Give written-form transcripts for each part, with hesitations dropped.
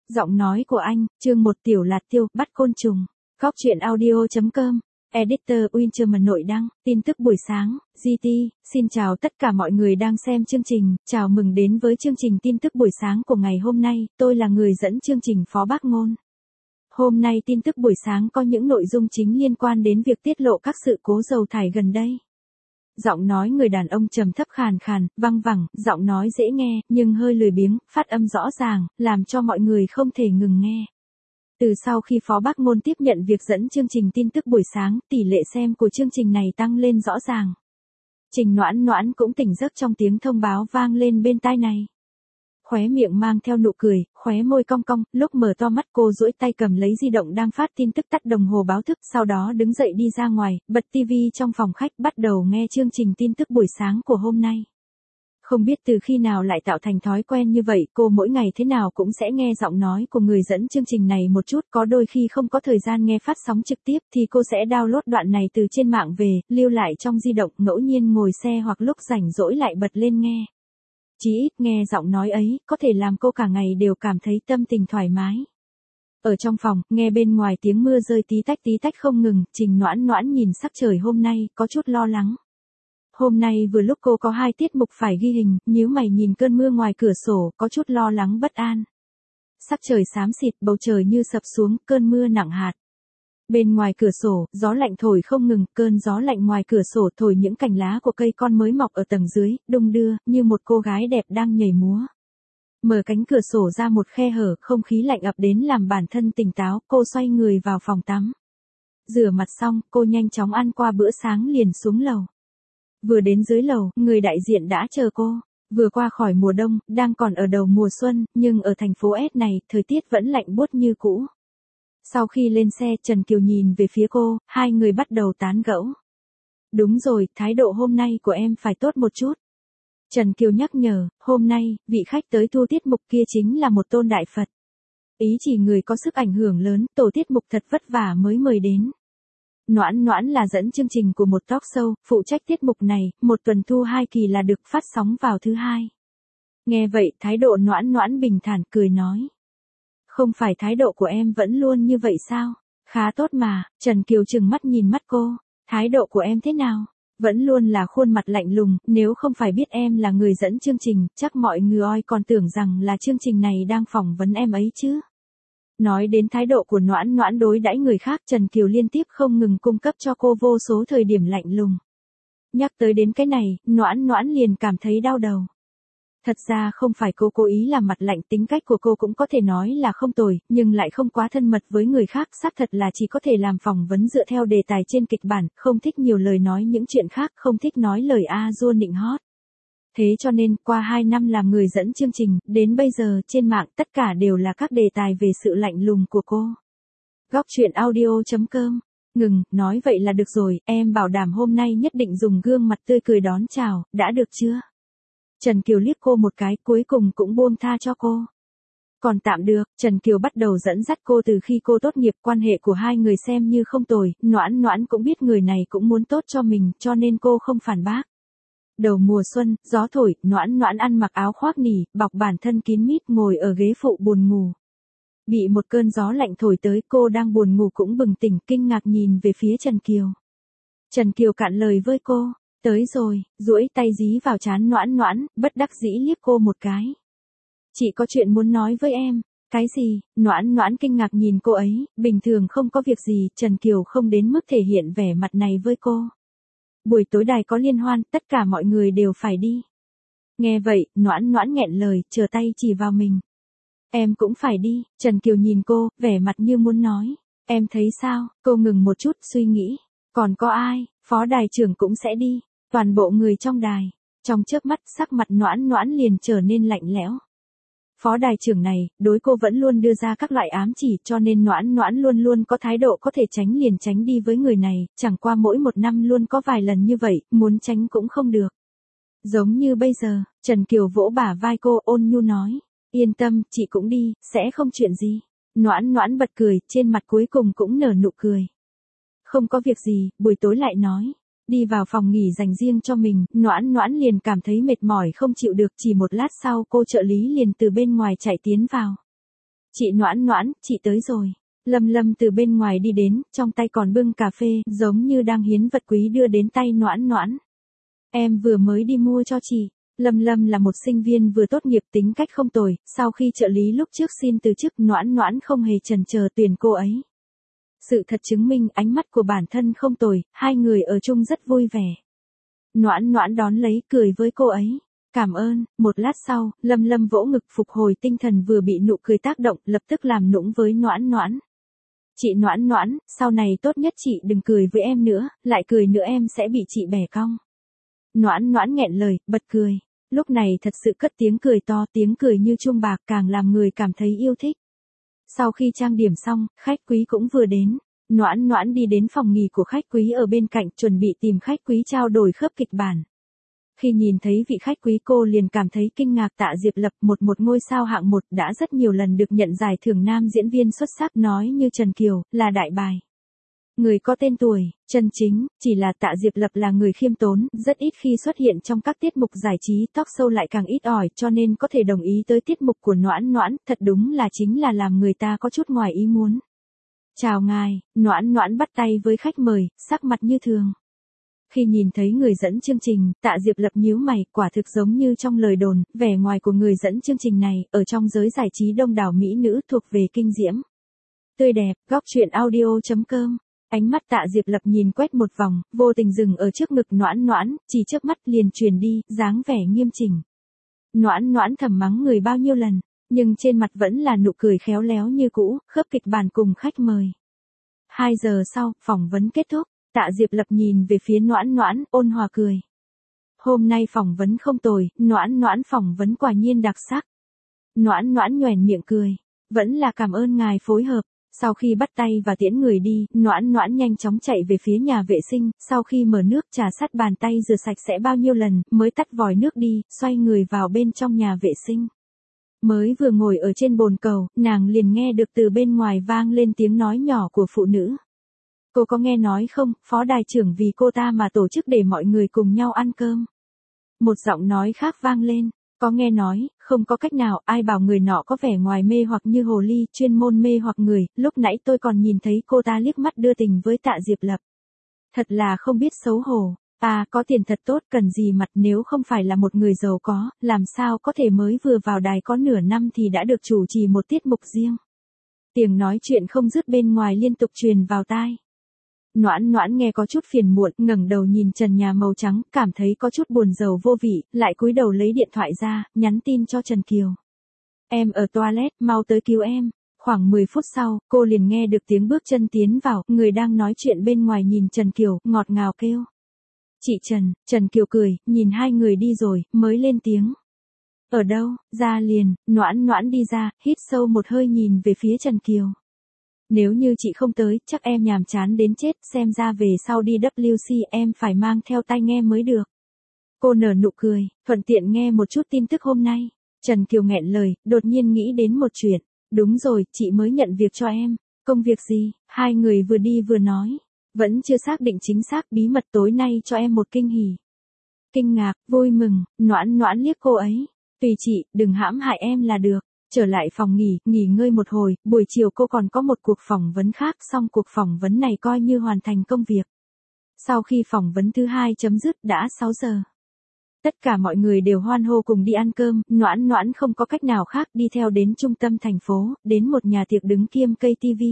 Giọng nói của anh, chương 1 Tiểu Lạt Tiêu, bắt côn trùng. Góc truyện audio.com. Editor Winterman nội đăng, tin tức buổi sáng, GT, xin chào tất cả mọi người đang xem chương trình, chào mừng đến với chương trình tin tức buổi sáng của ngày hôm nay, tôi là người dẫn chương trình Phó Bác Ngôn. Hôm nay tin tức buổi sáng có những nội dung chính liên quan đến việc tiết lộ các sự cố dầu thải gần đây. Giọng nói người đàn ông trầm thấp khàn khàn, văng vẳng, giọng nói dễ nghe, nhưng hơi lười biếng, phát âm rõ ràng, làm cho mọi người không thể ngừng nghe. Từ sau khi Phó Bác Ngôn tiếp nhận việc dẫn chương trình tin tức buổi sáng, tỷ lệ xem của chương trình này tăng lên rõ ràng. Trình Noãn Noãn cũng tỉnh giấc trong tiếng thông báo vang lên bên tai này. Khóe miệng mang theo nụ cười, khóe môi cong cong, lúc mở to mắt cô duỗi tay cầm lấy di động đang phát tin tức tắt đồng hồ báo thức, sau đó đứng dậy đi ra ngoài, bật tivi trong phòng khách bắt đầu nghe chương trình tin tức buổi sáng của hôm nay. Không biết từ khi nào lại tạo thành thói quen như vậy, cô mỗi ngày thế nào cũng sẽ nghe giọng nói của người dẫn chương trình này một chút, có đôi khi không có thời gian nghe phát sóng trực tiếp thì cô sẽ download đoạn này từ trên mạng về, lưu lại trong di động, ngẫu nhiên ngồi xe hoặc lúc rảnh rỗi lại bật lên nghe. Chỉ ít nghe giọng nói ấy, có thể làm cô cả ngày đều cảm thấy tâm tình thoải mái. Ở trong phòng, nghe bên ngoài tiếng mưa rơi tí tách không ngừng, Trình Noãn Noãn nhìn sắc trời hôm nay, có chút lo lắng. Hôm nay vừa lúc cô có 2 tiết mục phải ghi hình, nhíu mày nhìn cơn mưa ngoài cửa sổ, có chút lo lắng bất an. Sắc trời xám xịt, bầu trời như sập xuống, cơn mưa nặng hạt. Bên ngoài cửa sổ, gió lạnh thổi không ngừng, cơn gió lạnh ngoài cửa sổ thổi những cành lá của cây con mới mọc ở tầng dưới, đung đưa, như một cô gái đẹp đang nhảy múa. Mở cánh cửa sổ ra một khe hở, không khí lạnh ập đến làm bản thân tỉnh táo, cô xoay người vào phòng tắm. Rửa mặt xong, cô nhanh chóng ăn qua bữa sáng liền xuống lầu. Vừa đến dưới lầu, người đại diện đã chờ cô. Vừa qua khỏi mùa đông, đang còn ở đầu mùa xuân, nhưng ở thành phố S này, thời tiết vẫn lạnh buốt như cũ. Sau khi lên xe, Trần Kiều nhìn về phía cô, hai người bắt đầu tán gẫu. Đúng rồi, thái độ hôm nay của em phải tốt một chút. Trần Kiều nhắc nhở, hôm nay, vị khách tới thu tiết mục kia chính là một tôn đại Phật. Ý chỉ người có sức ảnh hưởng lớn, tổ tiết mục thật vất vả mới mời đến. Noãn Noãn là dẫn chương trình của một talk show, phụ trách tiết mục này, một tuần thu 2 kỳ là được phát sóng vào thứ 2. Nghe vậy, thái độ Noãn Noãn bình thản, cười nói. Không phải thái độ của em vẫn luôn như vậy sao? Khá tốt mà, Trần Kiều trừng mắt nhìn mắt cô. Thái độ của em thế nào? Vẫn luôn là khuôn mặt lạnh lùng, nếu không phải biết em là người dẫn chương trình, chắc mọi người còn tưởng rằng là chương trình này đang phỏng vấn em ấy chứ. Nói đến thái độ của Noãn Noãn đối đãi người khác, Trần Kiều liên tiếp không ngừng cung cấp cho cô vô số thời điểm lạnh lùng. Nhắc tới đến cái này, Noãn Noãn liền cảm thấy đau đầu. Thật ra không phải cô cố ý làm mặt lạnh, tính cách của cô cũng có thể nói là không tồi, nhưng lại không quá thân mật với người khác, xác thật là chỉ có thể làm phỏng vấn dựa theo đề tài trên kịch bản, không thích nhiều lời nói những chuyện khác, không thích nói lời a-dua nịnh hót. Thế cho nên, qua 2 năm làm người dẫn chương trình, đến bây giờ, trên mạng, tất cả đều là các đề tài về sự lạnh lùng của cô. Góc truyện audio.com. Ngừng, nói vậy là được rồi, em bảo đảm hôm nay nhất định dùng gương mặt tươi cười đón chào, đã được chưa? Trần Kiều liếc cô một cái, cuối cùng cũng buông tha cho cô. Còn tạm được, Trần Kiều bắt đầu dẫn dắt cô từ khi cô tốt nghiệp, quan hệ của hai người xem như không tồi, Noãn Noãn cũng biết người này cũng muốn tốt cho mình, cho nên cô không phản bác. Đầu mùa xuân, gió thổi, Noãn Noãn ăn mặc áo khoác nỉ, bọc bản thân kín mít ngồi ở ghế phụ buồn ngủ. Bị một cơn gió lạnh thổi tới, cô đang buồn ngủ cũng bừng tỉnh, kinh ngạc nhìn về phía Trần Kiều. Trần Kiều cạn lời với cô, tới rồi, duỗi tay dí vào trán Noãn Noãn, bất đắc dĩ liếc cô một cái. Chị có chuyện muốn nói với em. Cái gì? Noãn Noãn kinh ngạc nhìn cô ấy, bình thường không có việc gì, Trần Kiều không đến mức thể hiện vẻ mặt này với cô. Buổi tối đài có liên hoan, tất cả mọi người đều phải đi. Nghe vậy, Noãn Noãn nghẹn lời, trở tay chỉ vào mình. Em cũng phải đi, Trần Kiều nhìn cô, vẻ mặt như muốn nói. Em thấy sao? Cô ngừng một chút, suy nghĩ. Còn có ai? Phó đài trưởng cũng sẽ đi. Toàn bộ người trong đài. Trong chớp mắt, sắc mặt Noãn Noãn liền trở nên lạnh lẽo. Phó đài trưởng này, đối cô vẫn luôn đưa ra các loại ám chỉ, cho nên Noãn Noãn luôn luôn có thái độ có thể tránh liền tránh đi với người này, chẳng qua mỗi một năm luôn có vài lần như vậy, muốn tránh cũng không được. Giống như bây giờ, Trần Kiều vỗ bả vai cô, ôn nhu nói, yên tâm, chị cũng đi, sẽ không chuyện gì. Noãn Noãn bật cười, trên mặt cuối cùng cũng nở nụ cười. Không có việc gì, buổi tối lại nói. Đi vào phòng nghỉ dành riêng cho mình, Noãn Noãn liền cảm thấy mệt mỏi không chịu được, chỉ một lát sau cô trợ lý liền từ bên ngoài chạy tiến vào. Chị Noãn Noãn, chị tới rồi. Lâm Lâm từ bên ngoài đi đến, trong tay còn bưng cà phê, giống như đang hiến vật quý đưa đến tay Noãn Noãn. Em vừa mới đi mua cho chị. Lâm Lâm là một sinh viên vừa tốt nghiệp, tính cách không tồi, sau khi trợ lý lúc trước xin từ chức, Noãn Noãn không hề chần chờ tuyển cô ấy. Sự thật chứng minh ánh mắt của bản thân không tồi, hai người ở chung rất vui vẻ. Noãn Noãn đón lấy, cười với cô ấy. Cảm ơn. Một lát sau, Lâm Lâm vỗ ngực phục hồi tinh thần, vừa bị nụ cười tác động, lập tức làm nũng với Noãn Noãn. Chị Noãn Noãn, sau này tốt nhất chị đừng cười với em nữa, lại cười nữa em sẽ bị chị bẻ cong. Noãn Noãn nghẹn lời, bật cười. Lúc này thật sự cất tiếng cười to, tiếng cười như chuông bạc, càng làm người cảm thấy yêu thích. Sau khi trang điểm xong, khách quý cũng vừa đến. Noãn Noãn đi đến phòng nghỉ của khách quý ở bên cạnh, chuẩn bị tìm khách quý trao đổi khớp kịch bản. Khi nhìn thấy vị khách quý, cô liền cảm thấy kinh ngạc. Tạ Diệp Lập, một ngôi sao hạng 1, đã rất nhiều lần được nhận giải thưởng nam diễn viên xuất sắc, nói như Trần Kiều, là đại bài. Người có tên tuổi, chân chính, chỉ là Tạ Diệp Lập là người khiêm tốn, rất ít khi xuất hiện trong các tiết mục giải trí, talk show lại càng ít ỏi, cho nên có thể đồng ý tới tiết mục của Noãn Noãn, thật đúng là chính là làm người ta có chút ngoài ý muốn. Chào ngài. Noãn Noãn bắt tay với khách mời, sắc mặt như thường. Khi nhìn thấy người dẫn chương trình, Tạ Diệp Lập nhíu mày, quả thực giống như trong lời đồn, vẻ ngoài của người dẫn chương trình này, ở trong giới giải trí đông đảo mỹ nữ thuộc về kinh diễm. Tươi đẹp. Góc truyện audio.com. Ánh mắt Tạ Diệp Lập nhìn quét một vòng, vô tình dừng ở trước ngực Noãn Noãn, chỉ chớp mắt liền truyền đi, dáng vẻ nghiêm chỉnh. Noãn Noãn thầm mắng người bao nhiêu lần, nhưng trên mặt vẫn là nụ cười khéo léo như cũ, khớp kịch bản cùng khách mời. 2 giờ sau, phỏng vấn kết thúc, Tạ Diệp Lập nhìn về phía Noãn Noãn, ôn hòa cười. Hôm nay phỏng vấn không tồi, Noãn Noãn phỏng vấn quả nhiên đặc sắc. Noãn Noãn nhoẻn miệng cười, vẫn là cảm ơn ngài phối hợp. Sau khi bắt tay và tiễn người đi, Noãn Noãn nhanh chóng chạy về phía nhà vệ sinh, sau khi mở nước trà sát bàn tay rửa sạch sẽ bao nhiêu lần, mới tắt vòi nước đi, xoay người vào bên trong nhà vệ sinh. Mới vừa ngồi ở trên bồn cầu, nàng liền nghe được từ bên ngoài vang lên tiếng nói nhỏ của phụ nữ. Cô có nghe nói không, phó đài trưởng vì cô ta mà tổ chức để mọi người cùng nhau ăn cơm. Một giọng nói khác vang lên. Có nghe nói, không có cách nào, ai bảo người nọ có vẻ ngoài mê hoặc như hồ ly, chuyên môn mê hoặc người, lúc nãy tôi còn nhìn thấy cô ta liếc mắt đưa tình với Tạ Diệp Lập. Thật là không biết xấu hổ. À, có tiền thật tốt, cần gì mặt, nếu không phải là một người giàu có, làm sao có thể mới vừa vào đài có nửa năm thì đã được chủ trì một tiết mục riêng. Tiếng nói chuyện không dứt bên ngoài liên tục truyền vào tai. Noãn Noãn nghe có chút phiền muộn, ngẩng đầu nhìn trần nhà màu trắng, cảm thấy có chút buồn rầu vô vị, lại cúi đầu lấy điện thoại ra, nhắn tin cho Trần Kiều. Em ở toilet, mau tới cứu em. Khoảng 10 phút sau, cô liền nghe được tiếng bước chân tiến vào, người đang nói chuyện bên ngoài nhìn Trần Kiều, ngọt ngào kêu. Chị Trần. Trần Kiều cười, nhìn hai người đi rồi, mới lên tiếng. Ở đâu, ra liền. Noãn Noãn đi ra, hít sâu một hơi nhìn về phía Trần Kiều. Nếu như chị không tới, chắc em nhàm chán đến chết, xem ra về sau đi WC em phải mang theo tai nghe mới được. Cô nở nụ cười, thuận tiện nghe một chút tin tức hôm nay. Trần Kiều nghẹn lời, đột nhiên nghĩ đến một chuyện. Đúng rồi, chị mới nhận việc cho em. Công việc gì? Hai người vừa đi vừa nói. Vẫn chưa xác định chính xác, bí mật tối nay cho em một kinh hỉ. Kinh ngạc, vui mừng, Noãn Noãn liếc cô ấy. Tùy chị, đừng hãm hại em là được. Trở lại phòng nghỉ ngơi một hồi, buổi chiều cô còn có một cuộc phỏng vấn khác, xong cuộc phỏng vấn này coi như hoàn thành công việc. Sau khi phỏng vấn thứ 2 chấm dứt đã 6 giờ. Tất cả mọi người đều hoan hô cùng đi ăn cơm, Noãn Noãn không có cách nào khác, đi theo đến trung tâm thành phố, đến một nhà tiệc đứng kiêm cây TV.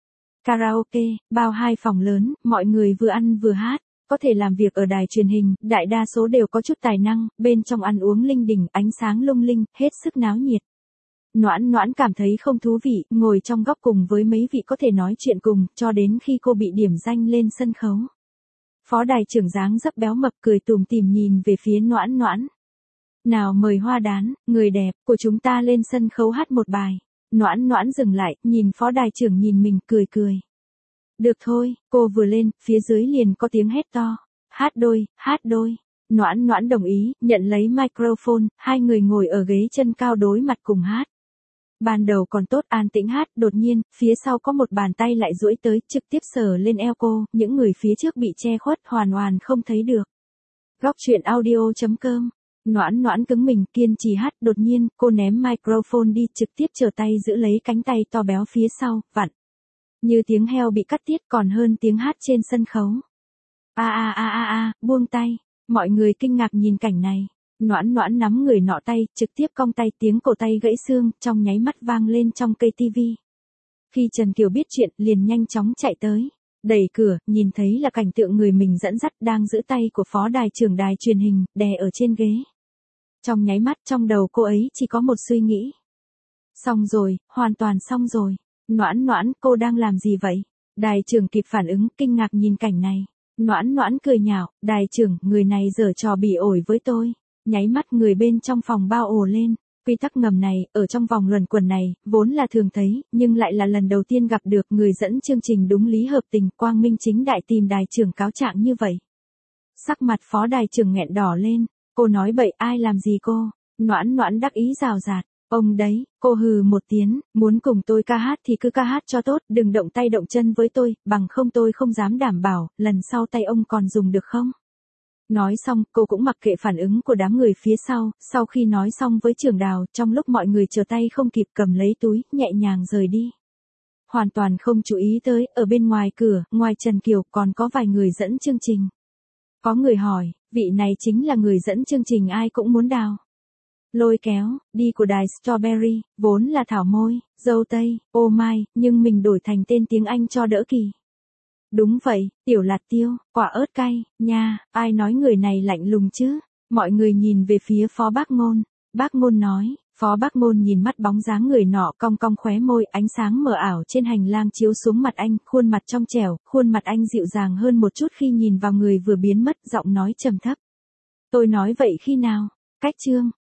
Karaoke, bao 2 phòng lớn, mọi người vừa ăn vừa hát. Có thể làm việc ở đài truyền hình, đại đa số đều có chút tài năng, bên trong ăn uống linh đình, ánh sáng lung linh, hết sức náo nhiệt. Noãn Noãn cảm thấy không thú vị, ngồi trong góc cùng với mấy vị có thể nói chuyện cùng, cho đến khi cô bị điểm danh lên sân khấu. Phó đài trưởng dáng dấp béo mập cười tủm tỉm nhìn về phía Noãn Noãn. Nào mời Hoa Đán, người đẹp, của chúng ta lên sân khấu hát một bài. Noãn Noãn dừng lại, nhìn phó đài trưởng nhìn mình, cười cười. Được thôi, cô vừa lên, phía dưới liền có tiếng hét to. Hát đôi, hát đôi. Noãn Noãn đồng ý, nhận lấy microphone, hai người ngồi ở ghế chân cao đối mặt cùng hát. Ban đầu còn tốt, an tĩnh hát, đột nhiên, phía sau có một bàn tay lại duỗi tới, trực tiếp sờ lên eo cô, những người phía trước bị che khuất, hoàn không thấy được. Góc truyện audio.com Noãn Noãn cứng mình kiên trì hát, đột nhiên, cô ném microphone đi, trực tiếp trở tay giữ lấy cánh tay to béo phía sau, vặn. Như tiếng heo bị cắt tiết còn hơn tiếng hát trên sân khấu. Buông tay. Mọi người kinh ngạc nhìn cảnh này. Noãn Noãn nắm người nọ tay, trực tiếp cong tay, tiếng cổ tay gãy xương, trong nháy mắt vang lên trong cây tivi. Khi Trần Kiều biết chuyện, liền nhanh chóng chạy tới. Đẩy cửa, nhìn thấy là cảnh tượng người mình dẫn dắt đang giữ tay của phó đài trưởng đài truyền hình, đè ở trên ghế. Trong nháy mắt trong đầu cô ấy chỉ có một suy nghĩ. Xong rồi, hoàn toàn xong rồi. Noãn Noãn, cô đang làm gì vậy? Đài trưởng kịp phản ứng, kinh ngạc nhìn cảnh này. Noãn Noãn cười nhạo, đài trưởng, người này giở trò bỉ ổi với tôi. Nháy mắt người bên trong phòng bao ồ lên. Quy tắc ngầm này, ở trong vòng luẩn quẩn này, vốn là thường thấy, nhưng lại là lần đầu tiên gặp được người dẫn chương trình đúng lý hợp tình, quang minh chính đại tìm đài trưởng cáo trạng như vậy. Sắc mặt phó đài trưởng nghẹn đỏ lên, cô nói bậy, ai làm gì cô? Noãn Noãn đắc ý rào rạt, ông đấy, cô hừ một tiếng, muốn cùng tôi ca hát thì cứ ca hát cho tốt, đừng động tay động chân với tôi, bằng không tôi không dám đảm bảo, lần sau tay ông còn dùng được không? Nói xong, cô cũng mặc kệ phản ứng của đám người phía sau khi nói xong với trưởng đào, trong lúc mọi người chờ tay không kịp cầm lấy túi, nhẹ nhàng rời đi. Hoàn toàn không chú ý tới, ở bên ngoài cửa, ngoài Trần Kiều, còn có vài người dẫn chương trình. Có người hỏi, vị này chính là người dẫn chương trình ai cũng muốn đào. Lôi kéo, đi của đài Strawberry, vốn là thảo môi, dâu tây, ô mai, nhưng mình đổi thành tên tiếng Anh cho đỡ kỳ. Đúng vậy, tiểu lạt tiêu, quả ớt cay, nha, ai nói người này lạnh lùng chứ? Mọi người nhìn về phía phó bác ngôn. Bác ngôn nói, phó bác ngôn nhìn mắt bóng dáng người nọ cong cong khóe môi, ánh sáng mờ ảo trên hành lang chiếu xuống mặt anh, khuôn mặt trong trẻo, khuôn mặt anh dịu dàng hơn một chút khi nhìn vào người vừa biến mất, giọng nói trầm thấp. Tôi nói vậy khi nào? Cách chương.